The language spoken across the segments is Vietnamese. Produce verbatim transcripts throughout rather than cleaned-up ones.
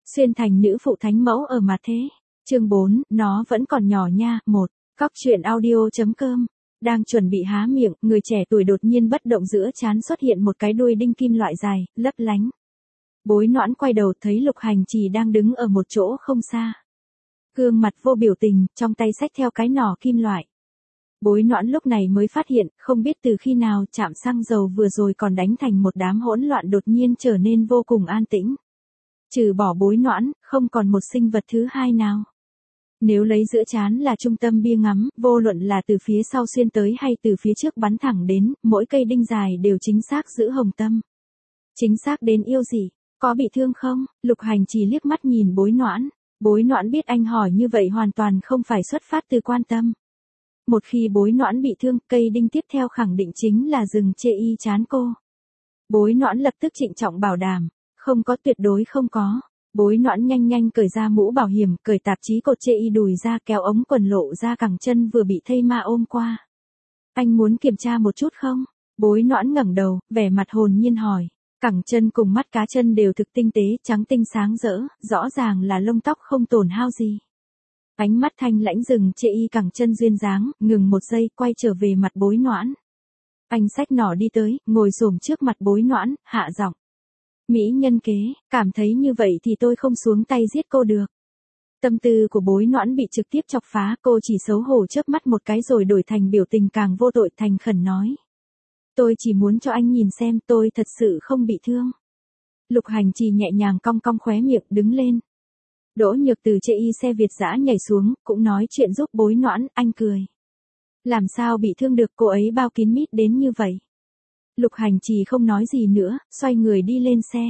Xuyên thành nữ phụ thánh mẫu ở mà thế. Chương bốn, nó vẫn còn nhỏ nha. Một. Cóc truyện audio.com. Đang chuẩn bị há miệng, người trẻ tuổi đột nhiên bất động, giữa trán xuất hiện một cái đuôi đinh kim loại dài, lấp lánh. Bối Noãn quay đầu thấy Lục Hành Trì đang đứng ở một chỗ không xa. Gương mặt vô biểu tình, trong tay xách theo cái nỏ kim loại. Bối Noãn lúc này mới phát hiện, không biết từ khi nào trạm xăng dầu vừa rồi còn đánh thành một đám hỗn loạn đột nhiên trở nên vô cùng an tĩnh. Trừ bỏ Bối Noãn, không còn một sinh vật thứ hai nào. Nếu lấy giữa trán là trung tâm bia ngắm, vô luận là từ phía sau xuyên tới hay từ phía trước bắn thẳng đến, mỗi cây đinh dài đều chính xác giữ hồng tâm. Chính xác đến yêu gì? Có bị thương không? Lục Hành Trì liếc mắt nhìn Bối Noãn. Bối Noãn biết anh hỏi như vậy hoàn toàn không phải xuất phát từ quan tâm. Một khi Bối Noãn bị thương, cây đinh tiếp theo khẳng định chính là dừng chê y chán cô. Bối Noãn lập tức trịnh trọng bảo đảm. Không có, tuyệt đối không có. Bối Noãn nhanh nhanh cởi ra mũ bảo hiểm, cởi tạp chí cột chê y đùi ra, kéo ống quần lộ ra cẳng chân vừa bị thây ma ôm qua. Anh muốn kiểm tra một chút không? Bối Noãn ngẩng đầu, vẻ mặt hồn nhiên hỏi. Cẳng chân cùng mắt cá chân đều thực tinh tế, trắng tinh sáng rỡ, rõ ràng là lông tóc không tổn hao gì. Ánh mắt thanh lãnh dừng chê y cẳng chân duyên dáng, ngừng một giây, quay trở về mặt Bối Noãn. Anh xách nỏ đi tới, ngồi xổm trước mặt Bối Noãn, hạ giọng. Mỹ nhân kế, cảm thấy như vậy thì tôi không xuống tay giết cô được. Tâm tư của Bối Noãn bị trực tiếp chọc phá, cô chỉ xấu hổ chớp mắt một cái rồi đổi thành biểu tình càng vô tội, thành khẩn nói. Tôi chỉ muốn cho anh nhìn xem, tôi thật sự không bị thương. Lục Hành Trì nhẹ nhàng cong cong khóe miệng, đứng lên. Đỗ Nhược từ chê y xe Việt dã nhảy xuống, cũng nói chuyện giúp Bối Noãn, anh cười. Làm sao bị thương được, cô ấy bao kín mít đến như vậy. Lục Hành Trì không nói gì nữa, xoay người đi lên xe.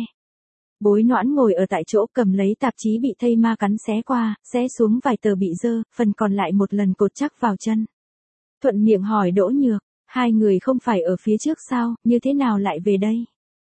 Bối Noãn ngồi ở tại chỗ, cầm lấy tạp chí bị thây ma cắn xé qua, xé xuống vài tờ bị dơ, phần còn lại một lần cột chắc vào chân. Thuận miệng hỏi Đỗ Nhược, hai người không phải ở phía trước sao, như thế nào lại về đây?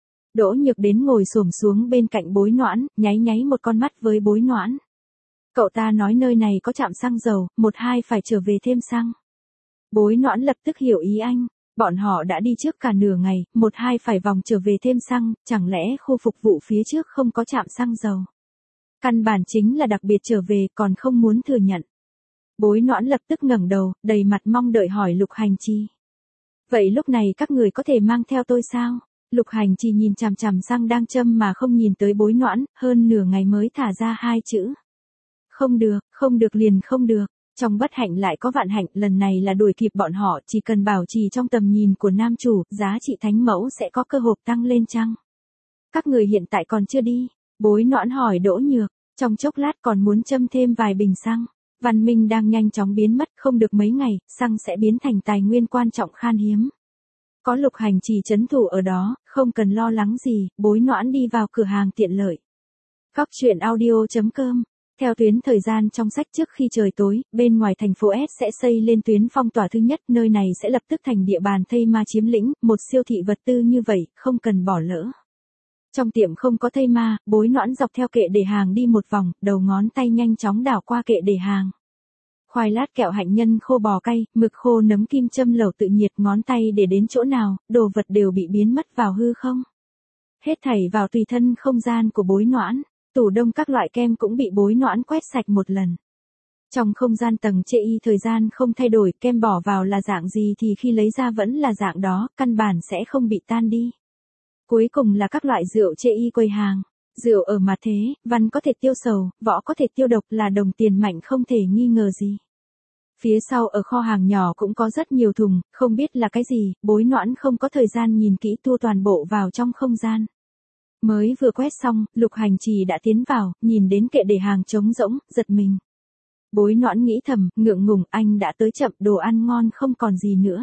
Đỗ Nhược đến ngồi xổm xuống bên cạnh Bối Noãn, nháy nháy một con mắt với Bối Noãn. Cậu ta nói nơi này có trạm xăng dầu, một hai phải trở về thêm xăng. Bối Noãn lập tức hiểu ý anh. Bọn họ đã đi trước cả nửa ngày, một hai phải vòng trở về thêm xăng, chẳng lẽ khu phục vụ phía trước không có trạm xăng dầu? Căn bản chính là đặc biệt trở về, còn không muốn thừa nhận. Bối Noãn lập tức ngẩng đầu, đầy mặt mong đợi hỏi Lục Hành Trì. Vậy lúc này các người có thể mang theo tôi sao? Lục Hành Trì nhìn chằm chằm xăng đang châm mà không nhìn tới Bối Noãn, hơn nửa ngày mới thả ra hai chữ. Không được, không được liền không được. Trong bất hạnh lại có vạn hạnh, lần này là đuổi kịp bọn họ, chỉ cần bảo trì trong tầm nhìn của nam chủ, giá trị thánh mẫu sẽ có cơ hội tăng lên chăng? Các người hiện tại còn chưa đi? Bối Noãn hỏi Đỗ Nhược, trong chốc lát còn muốn châm thêm vài bình xăng. Văn minh đang nhanh chóng biến mất, không được mấy ngày, xăng sẽ biến thành tài nguyên quan trọng khan hiếm. Có Lục Hành Trì trấn thủ ở đó, không cần lo lắng gì. Bối Noãn đi vào cửa hàng tiện lợi. Cóc truyện audio.com. Theo tuyến thời gian trong sách, trước khi trời tối, bên ngoài thành phố S sẽ xây lên tuyến phong tỏa thứ nhất, nơi này sẽ lập tức thành địa bàn thây ma chiếm lĩnh, một siêu thị vật tư như vậy, không cần bỏ lỡ. Trong tiệm không có thây ma, Bối Noãn dọc theo kệ để hàng đi một vòng, đầu ngón tay nhanh chóng đảo qua kệ để hàng. Khoai lát, kẹo hạnh nhân khô, bò cay, mực khô, nấm kim châm, lẩu tự nhiệt, ngón tay để đến chỗ nào, đồ vật đều bị biến mất vào hư không. Hết thảy vào tùy thân không gian của Bối Noãn. Tủ đông các loại kem cũng bị Bối Noãn quét sạch một lần. Trong không gian tầng chê y thời gian không thay đổi, kem bỏ vào là dạng gì thì khi lấy ra vẫn là dạng đó, căn bản sẽ không bị tan đi. Cuối cùng là các loại rượu chê y quầy hàng. Rượu ở mà thế, văn có thể tiêu sầu, võ có thể tiêu độc, là đồng tiền mạnh không thể nghi ngờ gì. Phía sau ở kho hàng nhỏ cũng có rất nhiều thùng, không biết là cái gì, Bối Noãn không có thời gian nhìn kỹ, tua toàn bộ vào trong không gian. Mới vừa quét xong, Lục Hành Trì đã tiến vào, nhìn đến kệ để hàng trống rỗng, giật mình. Bối Noãn nghĩ thầm, ngượng ngùng, anh đã tới chậm, đồ ăn ngon không còn gì nữa.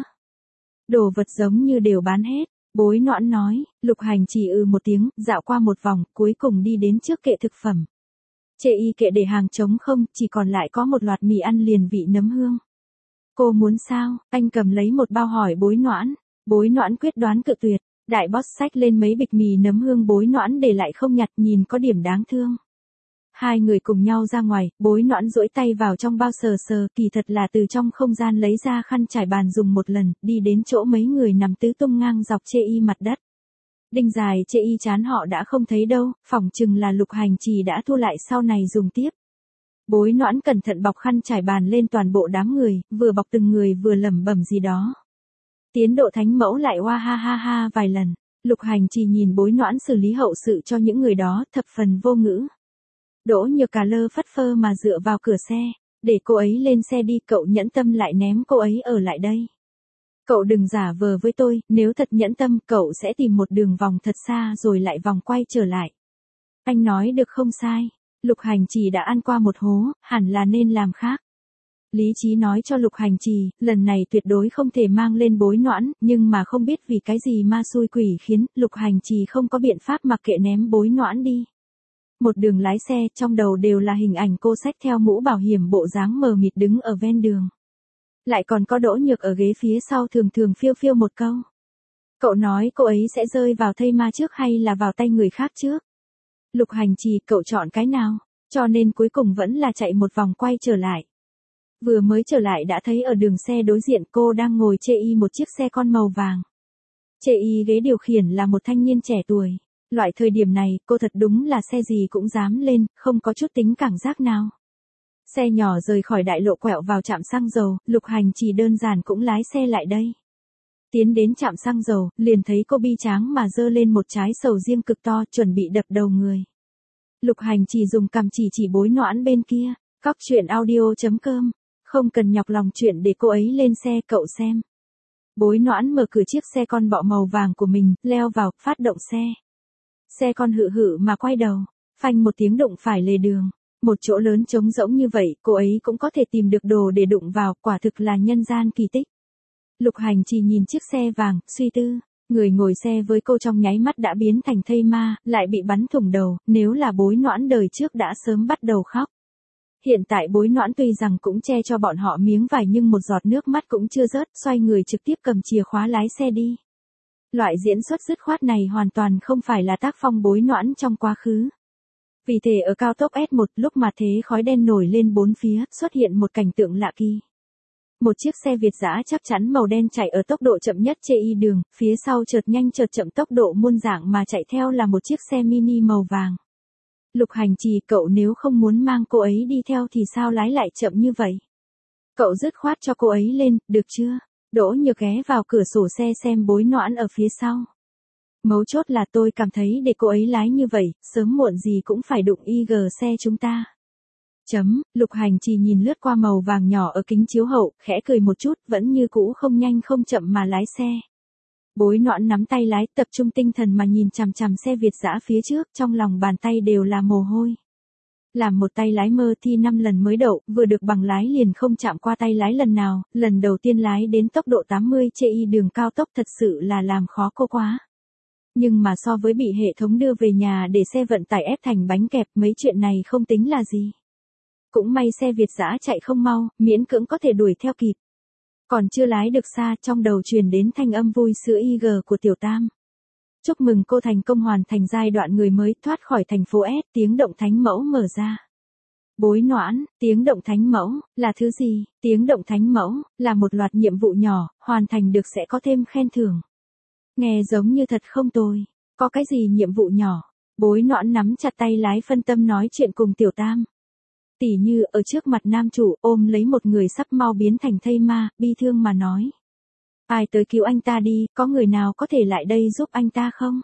Đồ vật giống như đều bán hết. Bối Noãn nói. Lục Hành Trì ừ một tiếng, dạo qua một vòng, cuối cùng đi đến trước kệ thực phẩm. Chê y kệ để hàng trống không, chỉ còn lại có một loạt mì ăn liền vị nấm hương. Cô muốn sao? Anh cầm lấy một bao hỏi Bối Noãn. Bối Noãn quyết đoán cự tuyệt. Đại boss xách lên mấy bịch mì nấm hương, Bối Noãn để lại không nhặt, nhìn có điểm đáng thương. Hai người cùng nhau ra ngoài, Bối Noãn duỗi tay vào trong bao sờ sờ, kỳ thật là từ trong không gian lấy ra khăn trải bàn dùng một lần, đi đến chỗ mấy người nằm tứ tung ngang dọc chê y mặt đất. Đinh dài chê y chán họ đã không thấy đâu, phỏng chừng là Lục Hành Trì đã thu lại sau này dùng tiếp. Bối Noãn cẩn thận bọc khăn trải bàn lên toàn bộ đám người, vừa bọc từng người vừa lẩm bẩm gì đó. Tiến độ thánh mẫu lại oa ha ha ha vài lần, Lục Hành Trì nhìn Bối Noãn xử lý hậu sự cho những người đó thập phần vô ngữ. Đỗ Nhược cà lơ phất phơ mà dựa vào cửa xe, để cô ấy lên xe đi, cậu nhẫn tâm lại ném cô ấy ở lại đây. Cậu đừng giả vờ với tôi, nếu thật nhẫn tâm cậu sẽ tìm một đường vòng thật xa rồi lại vòng quay trở lại. Anh nói được không sai, Lục Hành Trì đã ăn qua một hố, hẳn là nên làm khác. Lý trí nói cho Lục Hành Trì, lần này tuyệt đối không thể mang lên Bối Noãn, nhưng mà không biết vì cái gì ma xui quỷ khiến, Lục Hành Trì không có biện pháp mặc kệ ném Bối Noãn đi. Một đường lái xe, trong đầu đều là hình ảnh cô xách theo mũ bảo hiểm bộ dáng mờ mịt đứng ở ven đường. Lại còn có Đỗ Nhược ở ghế phía sau thường thường phiêu phiêu một câu. Cậu nói cô ấy sẽ rơi vào thây ma trước hay là vào tay người khác trước? Lục Hành Trì, cậu chọn cái nào? Cho nên cuối cùng vẫn là chạy một vòng quay trở lại. Vừa mới trở lại đã thấy ở đường xe đối diện cô đang ngồi chê y một chiếc xe con màu vàng. Chê y ghế điều khiển là một thanh niên trẻ tuổi. Loại thời điểm này cô thật đúng là xe gì cũng dám lên, không có chút tính cảm giác nào. Xe nhỏ rời khỏi đại lộ quẹo vào trạm xăng dầu, Lục Hành Trì đơn giản cũng lái xe lại đây. Tiến đến trạm xăng dầu, liền thấy cô bi tráng mà giơ lên một trái sầu riêng cực to chuẩn bị đập đầu người. Lục Hành Trì dùng cằm chỉ chỉ Bối Noãn bên kia, cóc truyện audio chấm com, không cần nhọc lòng chuyện để cô ấy lên xe cậu xem. Bối Noãn mở cửa chiếc xe con bọ màu vàng của mình, leo vào, phát động xe. Xe con hự hự mà quay đầu, phanh một tiếng đụng phải lề đường. Một chỗ lớn trống rỗng như vậy, cô ấy cũng có thể tìm được đồ để đụng vào, quả thực là nhân gian kỳ tích. Lục Hành Trì nhìn chiếc xe vàng, suy tư, người ngồi xe với cô trong nháy mắt đã biến thành thây ma, lại bị bắn thủng đầu, nếu là Bối Noãn đời trước đã sớm bắt đầu khóc. Hiện tại Bối Noãn tuy rằng cũng che cho bọn họ miếng vải nhưng một giọt nước mắt cũng chưa rớt, xoay người trực tiếp cầm chìa khóa lái xe đi. Loại diễn xuất dứt khoát này hoàn toàn không phải là tác phong Bối Noãn trong quá khứ. Vì thế ở cao tốc S một lúc mà thế khói đen nổi lên bốn phía, xuất hiện một cảnh tượng lạ kỳ. Một chiếc xe Việt dã chắc chắn màu đen chạy ở tốc độ chậm nhất chê y đường, phía sau chợt nhanh chợt chậm tốc độ muôn dạng mà chạy theo là một chiếc xe mini màu vàng. Lục Hành Trì, cậu nếu không muốn mang cô ấy đi theo thì sao lái lại chậm như vậy? Cậu dứt khoát cho cô ấy lên, được chưa? Đỗ Nhược ghé vào cửa sổ xe xem Bối Noãn ở phía sau. Mấu chốt là tôi cảm thấy để cô ấy lái như vậy, sớm muộn gì cũng phải đụng i giê xe chúng ta. Chấm, Lục Hành Trì nhìn lướt qua màu vàng nhỏ ở kính chiếu hậu, khẽ cười một chút, vẫn như cũ không nhanh không chậm mà lái xe. Bối Noãn nắm tay lái, tập trung tinh thần mà nhìn chằm chằm xe Việt dã phía trước, trong lòng bàn tay đều là mồ hôi. Làm một tay lái mơ thi năm lần mới đậu, vừa được bằng lái liền không chạm qua tay lái lần nào, lần đầu tiên lái đến tốc độ tám mươi chê y đường cao tốc thật sự là làm khó cô quá. Nhưng mà so với bị hệ thống đưa về nhà để xe vận tải ép thành bánh kẹp, mấy chuyện này không tính là gì. Cũng may xe Việt dã chạy không mau, miễn cưỡng có thể đuổi theo kịp. Còn chưa lái được xa, trong đầu truyền đến thanh âm vui sữa i giê của Tiểu Tam. Chúc mừng cô thành công hoàn thành giai đoạn người mới thoát khỏi thành phố S, tiếng động thánh mẫu mở ra. Bối Noãn, tiếng động thánh mẫu, là thứ gì? Tiếng động thánh mẫu, là một loạt nhiệm vụ nhỏ, hoàn thành được sẽ có thêm khen thưởng. Nghe giống như thật không tồi. Có cái gì nhiệm vụ nhỏ? Bối Noãn nắm chặt tay lái phân tâm nói chuyện cùng Tiểu Tam. Tỉ như ở trước mặt nam chủ ôm lấy một người sắp mau biến thành thây ma, bi thương mà nói. Ai tới cứu anh ta đi, có người nào có thể lại đây giúp anh ta không?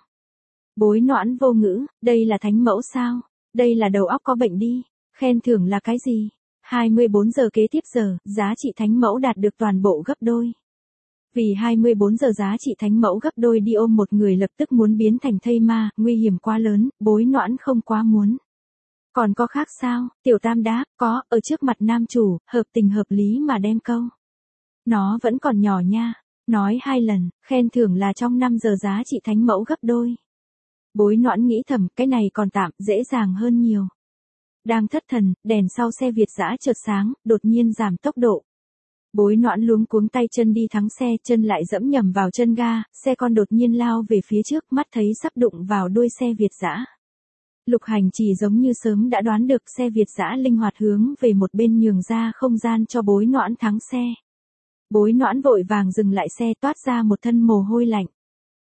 Bối Noãn vô ngữ, đây là thánh mẫu sao? Đây là đầu óc có bệnh đi. Khen thưởng là cái gì? hai mươi bốn giờ kế tiếp giờ, giá trị thánh mẫu đạt được toàn bộ gấp đôi. Vì hai mươi bốn giờ giá trị thánh mẫu gấp đôi đi ôm một người lập tức muốn biến thành thây ma, nguy hiểm quá lớn, Bối Noãn không quá muốn. Còn có khác sao? Tiểu Tam đáp, có, ở trước mặt nam chủ, hợp tình hợp lý mà đem câu. Nó vẫn còn nhỏ nha. Nói hai lần, khen thưởng là trong năm giờ giá trị thánh mẫu gấp đôi. Bối Noãn nghĩ thầm, cái này còn tạm, dễ dàng hơn nhiều. Đang thất thần, đèn sau xe Việt dã chợt sáng, đột nhiên giảm tốc độ. Bối Noãn luống cuống tay chân đi thắng xe, chân lại dẫm nhầm vào chân ga, xe con đột nhiên lao về phía trước, mắt thấy sắp đụng vào đuôi xe Việt dã. Lục Hành Trì giống như sớm đã đoán được, xe Việt dã linh hoạt hướng về một bên nhường ra không gian cho Bối Noãn thắng xe. Bối Noãn vội vàng dừng lại xe, toát ra một thân mồ hôi lạnh.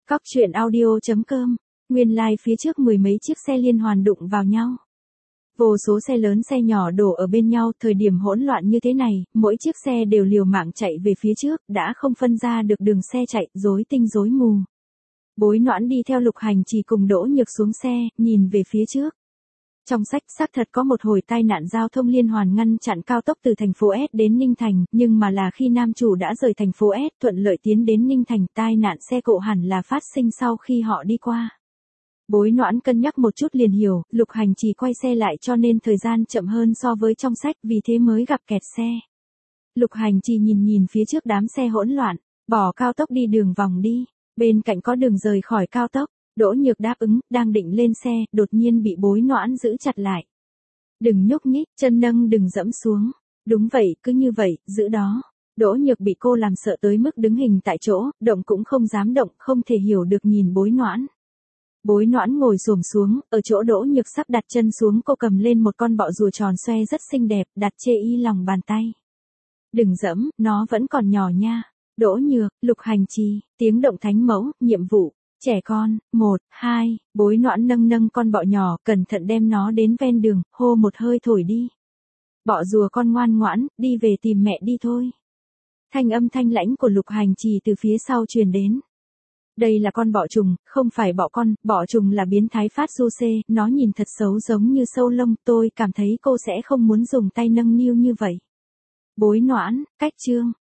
Cóc truyện audio.com. Nguyên lai like phía trước mười mấy chiếc xe liên hoàn đụng vào nhau. Vô số xe lớn xe nhỏ đổ ở bên nhau, thời điểm hỗn loạn như thế này, mỗi chiếc xe đều liều mạng chạy về phía trước, đã không phân ra được đường xe chạy, rối tinh rối mù. Bối Noãn đi theo Lục Hành Trì cùng Đỗ Nhược xuống xe, nhìn về phía trước. Trong sách xác thật có một hồi tai nạn giao thông liên hoàn ngăn chặn cao tốc từ thành phố S đến Ninh Thành, nhưng mà là khi nam chủ đã rời thành phố S thuận lợi tiến đến Ninh Thành, tai nạn xe cộ hẳn là phát sinh sau khi họ đi qua. Bối Noãn cân nhắc một chút liền hiểu, Lục Hành Trì quay xe lại cho nên thời gian chậm hơn so với trong sách, vì thế mới gặp kẹt xe. Lục Hành Trì nhìn nhìn phía trước đám xe hỗn loạn, bỏ cao tốc đi đường vòng đi, bên cạnh có đường rời khỏi cao tốc. Đỗ Nhược đáp ứng, đang định lên xe, đột nhiên bị Bối Noãn giữ chặt lại. Đừng nhúc nhích, chân nâng đừng dẫm xuống. Đúng vậy, cứ như vậy, giữ đó. Đỗ Nhược bị cô làm sợ tới mức đứng hình tại chỗ, động cũng không dám động, không thể hiểu được nhìn Bối Noãn. Bối Noãn ngồi xổm xuống, ở chỗ Đỗ Nhược sắp đặt chân xuống, cô cầm lên một con bọ rùa tròn xoe rất xinh đẹp, đặt chê y lòng bàn tay. Đừng dẫm, nó vẫn còn nhỏ nha. Đỗ Nhược, Lục Hành Trì, tiếng động thánh mẫu, nhiệm vụ. Trẻ con, một, hai, Bối Noãn nâng nâng con bọ nhỏ, cẩn thận đem nó đến ven đường, hô một hơi thổi đi. Bọ rùa con ngoan ngoãn, đi về tìm mẹ đi thôi. Thanh âm thanh lãnh của Lục Hành Trì từ phía sau truyền đến. Đây là con bọ trùng, không phải bọ con, bọ trùng là biến thái phát du xê, nó nhìn thật xấu giống như sâu lông, tôi cảm thấy cô sẽ không muốn dùng tay nâng niu như vậy. Bối Noãn, cách chương.